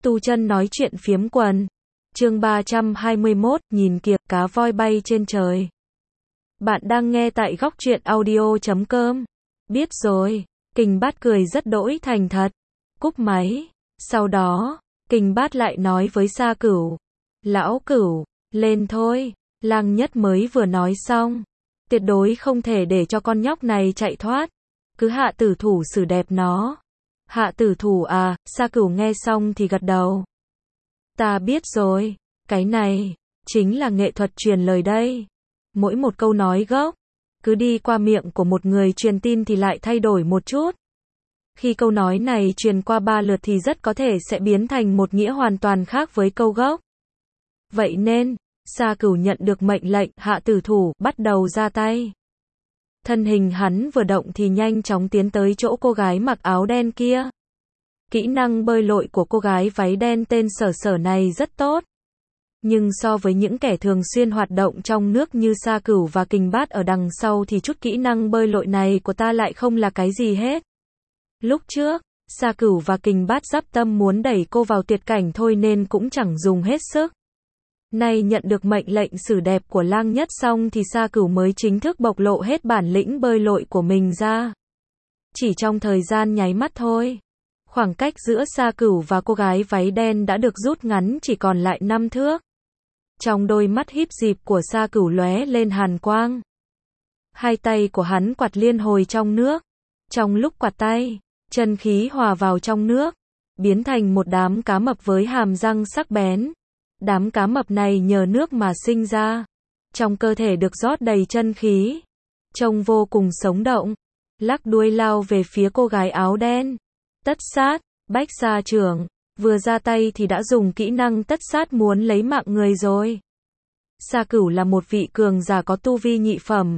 Tu Chân nói chuyện phiếm quần. Chương 321, nhìn kìa, cá voi bay trên trời. Bạn đang nghe tại góc truyện audio.com. Biết rồi, Kình Bát cười rất đỗi thành thật. Cúp máy. Sau đó, Kình Bát lại nói với Sa Cửu. Lão Cửu, lên thôi. Lang Nhất mới vừa nói xong. Tuyệt đối không thể để cho con nhóc này chạy thoát. Cứ hạ tử thủ xử đẹp nó. Hạ tử thủ à? Sa Cửu nghe xong thì gật đầu. Ta biết rồi, cái này chính là nghệ thuật truyền lời đây. Mỗi một câu nói gốc, cứ đi qua miệng của một người truyền tin thì lại thay đổi một chút. Khi câu nói này truyền qua 3 lượt thì rất có thể sẽ biến thành một nghĩa hoàn toàn khác với câu gốc. Vậy nên, Sa Cửu nhận được mệnh lệnh, hạ tử thủ, bắt đầu ra tay. Thân hình hắn vừa động thì nhanh chóng tiến tới chỗ cô gái mặc áo đen kia. Kỹ năng bơi lội của cô gái váy đen tên Sở Sở này rất tốt. Nhưng so với những kẻ thường xuyên hoạt động trong nước như Sa Cửu và Kình Bát ở đằng sau thì chút kỹ năng bơi lội này của ta lại không là cái gì hết. Lúc trước, Sa Cửu và Kình Bát dắp tâm muốn đẩy cô vào tuyệt cảnh thôi nên cũng chẳng dùng hết sức. Nay nhận được mệnh lệnh xử đẹp của Lang Nhất xong thì Sa Cửu mới chính thức bộc lộ hết bản lĩnh bơi lội của mình ra. Chỉ trong thời gian nháy mắt thôi, khoảng cách giữa Sa Cửu và cô gái váy đen đã được rút ngắn chỉ còn lại 5 thước. Trong đôi mắt híp dịp của Sa Cửu lóe lên hàn quang. Hai tay của hắn quạt liên hồi trong nước. Trong lúc quạt tay, chân khí hòa vào trong nước, biến thành một đám cá mập với hàm răng sắc bén. Đám cá mập này nhờ nước mà sinh ra. Trong cơ thể được rót đầy chân khí. Trông vô cùng sống động. Lắc đuôi lao về phía cô gái áo đen. Tất sát, bách sa trưởng. Vừa ra tay thì đã dùng kỹ năng tất sát muốn lấy mạng người rồi. Sa Cửu là một vị cường giả có tu vi nhị phẩm.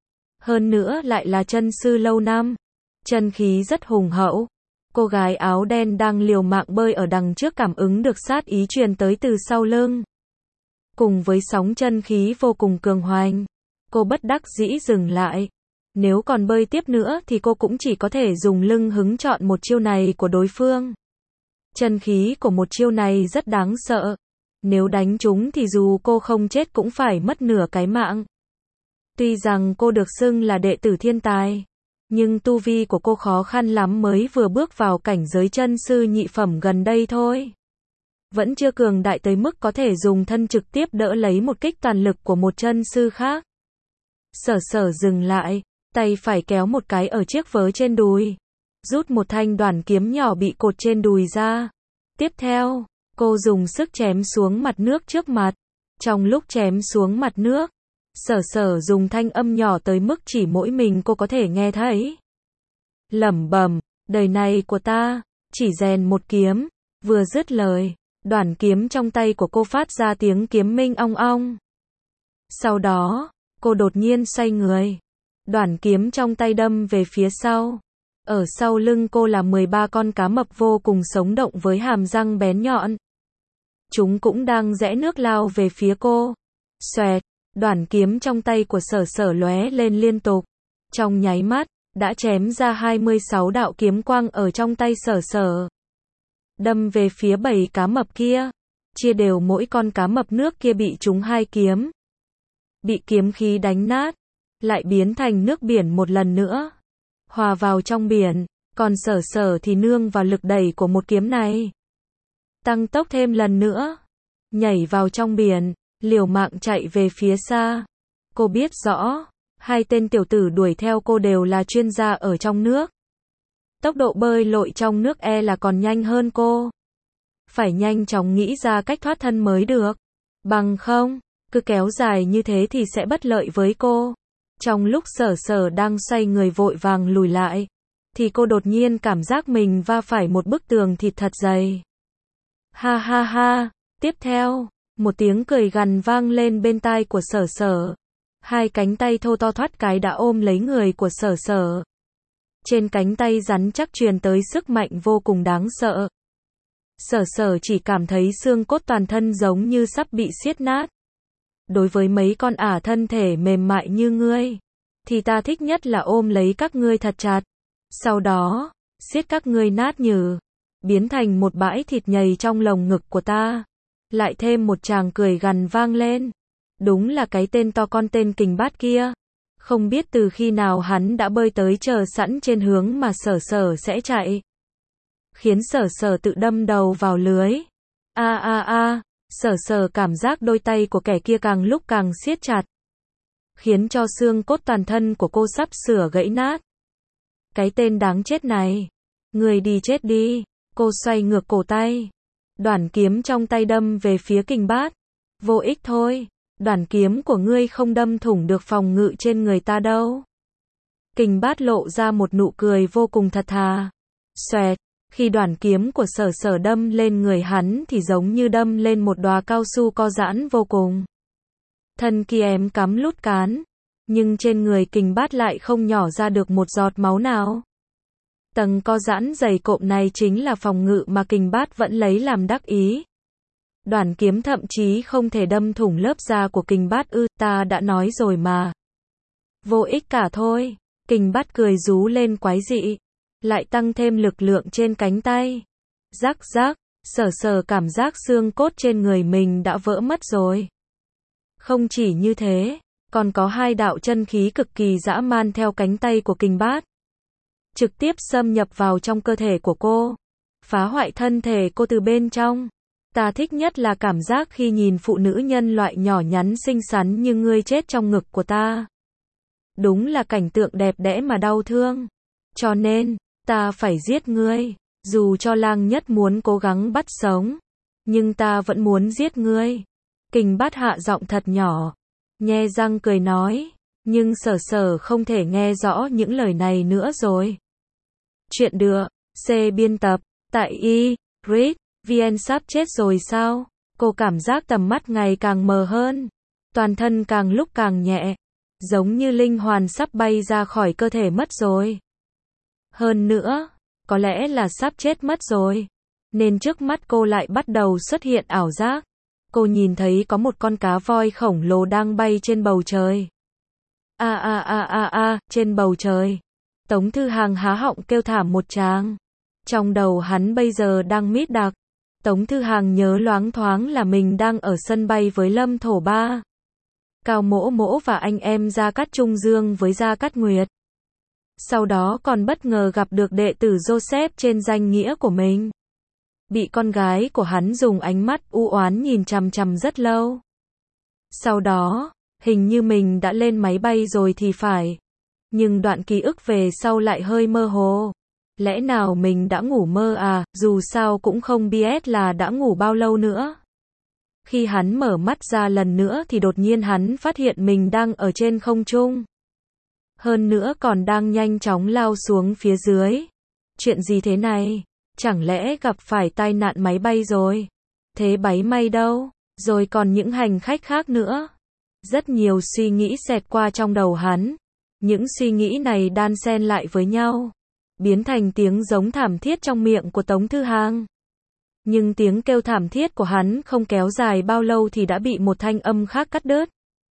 Hơn nữa lại là chân sư lâu năm. Chân khí rất hùng hậu. Cô gái áo đen đang liều mạng bơi ở đằng trước cảm ứng được sát ý truyền tới từ sau lưng. Cùng với sóng chân khí vô cùng cường hoành, cô bất đắc dĩ dừng lại. Nếu còn bơi tiếp nữa thì cô cũng chỉ có thể dùng lưng hứng chọn một chiêu này của đối phương. Chân khí của một chiêu này rất đáng sợ. Nếu đánh trúng thì dù cô không chết cũng phải mất nửa cái mạng. Tuy rằng cô được xưng là đệ tử thiên tài, nhưng tu vi của cô khó khăn lắm mới vừa bước vào cảnh giới chân sư nhị phẩm gần đây thôi. Vẫn chưa cường đại tới mức có thể dùng thân trực tiếp đỡ lấy một kích toàn lực của một chân sư khác. Sở Sở dừng lại, tay phải kéo một cái ở chiếc vớ trên đùi. Rút một thanh đoản kiếm nhỏ bị cột trên đùi ra. Tiếp theo, cô dùng sức chém xuống mặt nước trước mặt. Trong lúc chém xuống mặt nước, Sở Sở dùng thanh âm nhỏ tới mức chỉ mỗi mình cô có thể nghe thấy. Lẩm bẩm, đời này của ta, chỉ rèn một kiếm. Vừa dứt lời, đoản kiếm trong tay của cô phát ra tiếng kiếm minh ong ong. Sau đó, cô đột nhiên xoay người. Đoản kiếm trong tay đâm về phía sau. Ở sau lưng cô là 13 con cá mập vô cùng sống động với hàm răng bén nhọn. Chúng cũng đang rẽ nước lao về phía cô. Xoẹt, đoản kiếm trong tay của Sở Sở lóe lên liên tục. Trong nháy mắt, đã chém ra 26 đạo kiếm quang ở trong tay Sở Sở. Đâm về phía 7 cá mập kia. Chia đều mỗi con cá mập nước kia bị trúng 2 kiếm. Bị kiếm khí đánh nát. Lại biến thành nước biển một lần nữa. Hòa vào trong biển. Còn Sở Sở thì nương vào lực đẩy của một kiếm này. Tăng tốc thêm lần nữa. Nhảy vào trong biển. Liều mạng chạy về phía xa. Cô biết rõ, hai tên tiểu tử đuổi theo cô đều là chuyên gia ở trong nước. Tốc độ bơi lội trong nước là còn nhanh hơn cô. Phải nhanh chóng nghĩ ra cách thoát thân mới được. Bằng không, cứ kéo dài như thế thì sẽ bất lợi với cô. Trong lúc Sở Sở đang xoay người vội vàng lùi lại, thì cô đột nhiên cảm giác mình va phải một bức tường thịt thật dày. Ha ha ha, tiếp theo, một tiếng cười gằn vang lên bên tai của Sở Sở. Hai cánh tay thô to thoát cái đã ôm lấy người của Sở Sở. Trên cánh tay rắn chắc truyền tới sức mạnh vô cùng đáng sợ. Sở Sở chỉ cảm thấy xương cốt toàn thân giống như sắp bị xiết nát. Đối với mấy con ả thân thể mềm mại như ngươi, thì ta thích nhất là ôm lấy các ngươi thật chặt. Sau đó, siết các ngươi nát nhừ. biến thành một bãi thịt nhầy trong lồng ngực của ta. Lại thêm một tràng cười gằn vang lên. Đúng là cái tên to con tên Kình Bát kia. Không biết từ khi nào hắn đã bơi tới chờ sẵn trên hướng mà Sở Sở sẽ chạy. Khiến Sở Sở tự đâm đầu vào lưới. Sở Sở cảm giác đôi tay của kẻ kia càng lúc càng siết chặt. Khiến cho xương cốt toàn thân của cô sắp sửa gãy nát. Cái tên đáng chết này. Người đi chết đi. Cô xoay ngược cổ tay. Đoản kiếm trong tay đâm về phía Kình Bát. Vô ích thôi. Đoản kiếm của ngươi không đâm thủng được phòng ngự trên người ta đâu. Kình Bát lộ ra một nụ cười vô cùng thật thà. Xoẹt. Khi đoản kiếm của Sở Sở đâm lên người hắn thì giống như đâm lên một đóa cao su co giãn vô cùng. Thân kia ém cắm lút cán. Nhưng trên người Kình Bát lại không nhỏ ra được một giọt máu nào. Tầng co giãn dày cộm này chính là phòng ngự mà Kình Bát vẫn lấy làm đắc ý. Đoản kiếm thậm chí không thể đâm thủng lớp da của Kình Bát ta đã nói rồi mà. Vô ích cả thôi. Kình Bát cười rú lên quái dị. Lại tăng thêm lực lượng trên cánh tay. Rắc rắc, Sở Sở cảm giác xương cốt trên người mình đã vỡ mất rồi. Không chỉ như thế, còn có hai đạo chân khí cực kỳ dã man theo cánh tay của Kình Bát. Trực tiếp xâm nhập vào trong cơ thể của cô. Phá hoại thân thể cô từ bên trong. Ta thích nhất là cảm giác khi nhìn phụ nữ nhân loại nhỏ nhắn xinh xắn như ngươi chết trong ngực của ta. Đúng là cảnh tượng đẹp đẽ mà đau thương. Cho nên, ta phải giết ngươi. Dù cho Lang Nhất muốn cố gắng bắt sống. Nhưng ta vẫn muốn giết ngươi. Kình Bát hạ giọng thật nhỏ. Nhe răng cười nói. Nhưng Sở Sở không thể nghe rõ những lời này nữa rồi. Chuyện được. C biên tập. Tại Read. VN sắp chết rồi sao? Cô cảm giác tầm mắt ngày càng mờ hơn. Toàn thân càng lúc càng nhẹ. Giống như linh hồn sắp bay ra khỏi cơ thể mất rồi. Hơn nữa, có lẽ là sắp chết mất rồi. Nên trước mắt cô lại bắt đầu xuất hiện ảo giác. Cô nhìn thấy có một con cá voi khổng lồ đang bay trên bầu trời. Trên bầu trời. Tống Thư Hàng há họng kêu thảm một tràng. Trong đầu hắn bây giờ đang mít đặc. Tống Thư Hàng nhớ loáng thoáng là mình đang ở sân bay với Lâm Thổ Ba, Cao Mỗ Mỗ và anh em Gia Cát Trung Dương với Gia Cát Nguyệt. Sau đó còn bất ngờ gặp được đệ tử Joseph trên danh nghĩa của mình. Bị con gái của hắn dùng ánh mắt u oán nhìn chằm chằm rất lâu. Sau đó, hình như mình đã lên máy bay rồi thì phải. Nhưng đoạn ký ức về sau lại hơi mơ hồ. Lẽ nào mình đã ngủ mơ à, dù sao cũng không biết là đã ngủ bao lâu nữa. Khi hắn mở mắt ra lần nữa thì đột nhiên hắn phát hiện mình đang ở trên không trung. Hơn nữa còn đang nhanh chóng lao xuống phía dưới. Chuyện gì thế này? Chẳng lẽ gặp phải tai nạn máy bay rồi? Thế máy bay đâu? Rồi còn những hành khách khác nữa. Rất nhiều suy nghĩ xẹt qua trong đầu hắn. Những suy nghĩ này đan xen lại với nhau. Biến thành tiếng giống thảm thiết trong miệng của Tống Thư Hàng. Nhưng tiếng kêu thảm thiết của hắn không kéo dài bao lâu thì đã bị một thanh âm khác cắt đứt.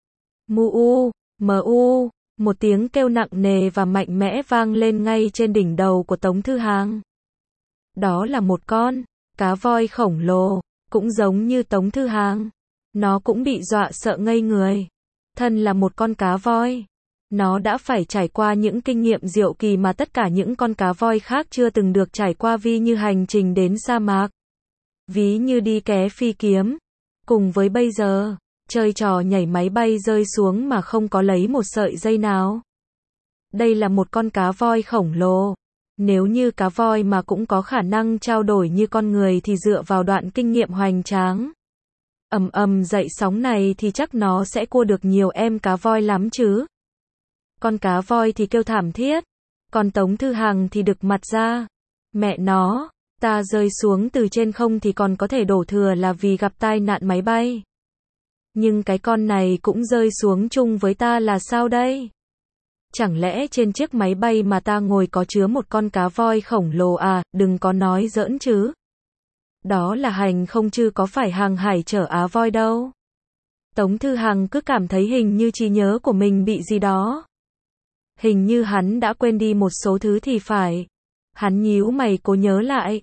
Mu, một tiếng kêu nặng nề và mạnh mẽ vang lên ngay trên đỉnh đầu của Tống Thư Hàng. Đó là một con cá voi khổng lồ, cũng giống như Tống Thư Hàng. Nó cũng bị dọa sợ ngây người. Thân là một con cá voi. Nó đã phải trải qua những kinh nghiệm diệu kỳ mà tất cả những con cá voi khác chưa từng được trải qua, ví như hành trình đến sa mạc, ví như đi ké phi kiếm, cùng với bây giờ, chơi trò nhảy máy bay rơi xuống mà không có lấy một sợi dây nào. Đây là một con cá voi khổng lồ. Nếu như cá voi mà cũng có khả năng trao đổi như con người thì dựa vào đoạn kinh nghiệm hoành tráng, dậy sóng này thì chắc nó sẽ cua được nhiều em cá voi lắm chứ. Con cá voi thì kêu thảm thiết, còn Tống Thư Hàng thì đực mặt ra. Mẹ nó, ta rơi xuống từ trên không thì còn có thể đổ thừa là vì gặp tai nạn máy bay. Nhưng cái con này cũng rơi xuống chung với ta là sao đây? Chẳng lẽ trên chiếc máy bay mà ta ngồi có chứa một con cá voi khổng lồ à, đừng có nói giỡn chứ. Đó là hành không chứ có phải hàng hải chở Á voi đâu. Tống Thư Hàng cứ cảm thấy hình như trí nhớ của mình bị gì đó. Hình như hắn đã quên đi một số thứ thì phải. Hắn nhíu mày cố nhớ lại.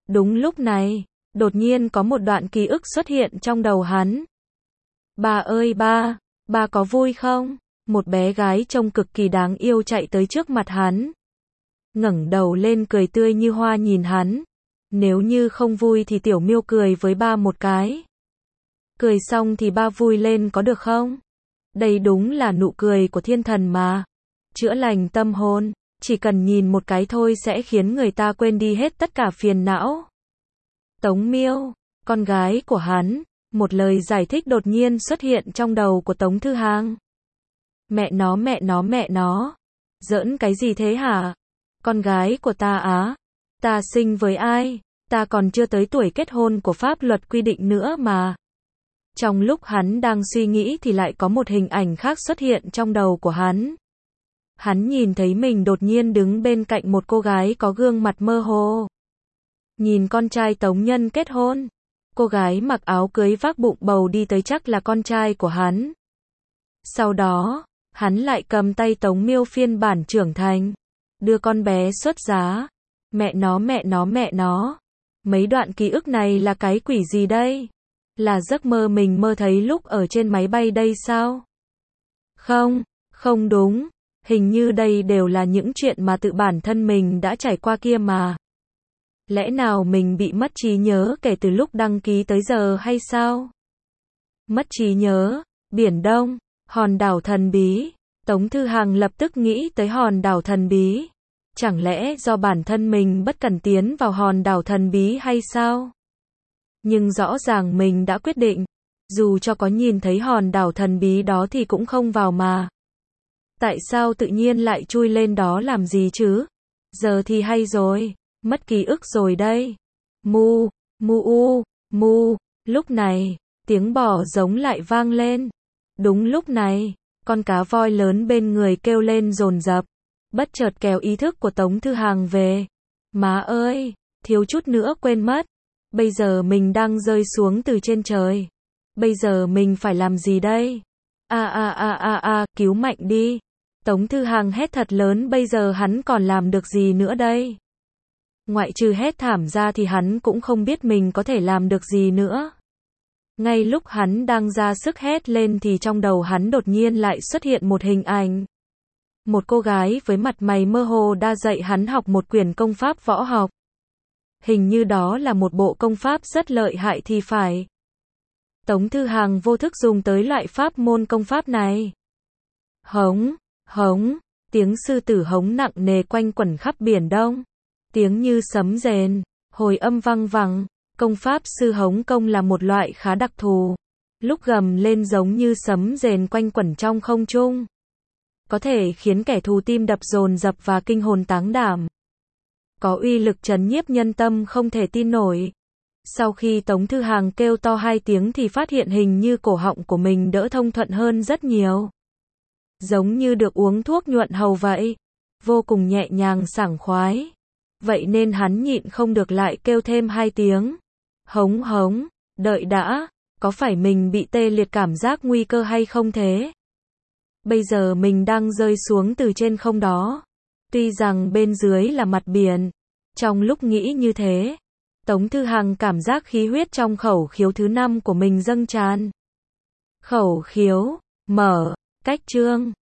Đúng lúc này, đột nhiên có một đoạn ký ức xuất hiện trong đầu hắn. Ba ơi ba, ba có vui không? Một bé gái trông cực kỳ đáng yêu chạy tới trước mặt hắn. Ngẩng đầu lên cười tươi như hoa nhìn hắn. Nếu như không vui thì tiểu miêu cười với ba một cái. Cười xong thì ba vui lên có được không? Đây đúng là nụ cười của thiên thần mà. Chữa lành tâm hồn, chỉ cần nhìn một cái thôi sẽ khiến người ta quên đi hết tất cả phiền não. Tống Miêu, con gái của hắn, một lời giải thích đột nhiên xuất hiện trong đầu của Tống Thư Hàng. Mẹ nó, giỡn cái gì thế hả? Con gái của ta á? Ta sinh với ai? Ta còn chưa tới tuổi kết hôn của pháp luật quy định nữa mà. Trong lúc hắn đang suy nghĩ thì lại có một hình ảnh khác xuất hiện trong đầu của hắn. Hắn nhìn thấy mình đột nhiên đứng bên cạnh một cô gái có gương mặt mơ hồ. Nhìn con trai Tống Nhân kết hôn. Cô gái mặc áo cưới vác bụng bầu đi tới chắc là con trai của hắn. Sau đó, hắn lại cầm tay Tống Miêu phiên bản trưởng thành. Đưa con bé xuất giá. Mẹ nó. Mấy đoạn ký ức này là cái quỷ gì đây? Là giấc mơ mình mơ thấy lúc ở trên máy bay đây sao? Không đúng. Hình như đây đều là những chuyện mà tự bản thân mình đã trải qua kia mà. Lẽ nào mình bị mất trí nhớ kể từ lúc đăng ký tới giờ hay sao? Mất trí nhớ, Biển Đông, hòn đảo thần bí. Tống Thư Hàng lập tức nghĩ tới hòn đảo thần bí. Chẳng lẽ do bản thân mình bất cẩn tiến vào hòn đảo thần bí hay sao? Nhưng rõ ràng mình đã quyết định, dù cho có nhìn thấy hòn đảo thần bí đó thì cũng không vào mà. Tại sao tự nhiên lại chui lên đó làm gì chứ? Giờ thì hay rồi, mất ký ức rồi đây. Mu, mu. Lúc này, tiếng bò giống lại vang lên. Đúng lúc này, con cá voi lớn bên người kêu lên dồn dập, bất chợt kéo ý thức của Tống Thư Hàng về. Má ơi, thiếu chút nữa quên mất. Bây giờ mình đang rơi xuống từ trên trời. Bây giờ mình phải làm gì đây? Cứu mạnh đi. Tống Thư Hàng hét thật lớn, bây giờ hắn còn làm được gì nữa đây? Ngoại trừ hét thảm ra thì hắn cũng không biết mình có thể làm được gì nữa. Ngay lúc hắn đang ra sức hét lên thì trong đầu hắn đột nhiên lại xuất hiện một hình ảnh. Một cô gái với mặt mày mơ hồ đã dạy hắn học một quyển công pháp võ học. Hình như đó là một bộ công pháp rất lợi hại thì phải. Tống Thư Hàng vô thức dùng tới loại pháp môn công pháp này. Hống, tiếng sư tử hống nặng nề quanh quẩn khắp Biển Đông. Tiếng như sấm rền, hồi âm vang vẳng. Công pháp sư hống công là một loại khá đặc thù. Lúc gầm lên giống như sấm rền quanh quẩn trong không trung. Có thể khiến kẻ thù tim đập dồn dập và kinh hồn táng đảm. Có uy lực trấn nhiếp nhân tâm không thể tin nổi. Sau khi Tống Thư Hàng kêu to 2 tiếng thì phát hiện hình như cổ họng của mình đỡ thông thuận hơn rất nhiều. Giống như được uống thuốc nhuận hầu vậy. Vô cùng nhẹ nhàng sảng khoái. Vậy nên hắn nhịn không được lại kêu thêm 2 tiếng. Hống, đợi đã, có phải mình bị tê liệt cảm giác nguy cơ hay không thế? Bây giờ mình đang rơi xuống từ trên không đó. Tuy rằng bên dưới là mặt biển. Trong lúc nghĩ như thế, Tống Thư Hàng cảm giác khí huyết trong khẩu khiếu thứ 5 của mình dâng tràn. Khẩu khiếu, mở, cách chương.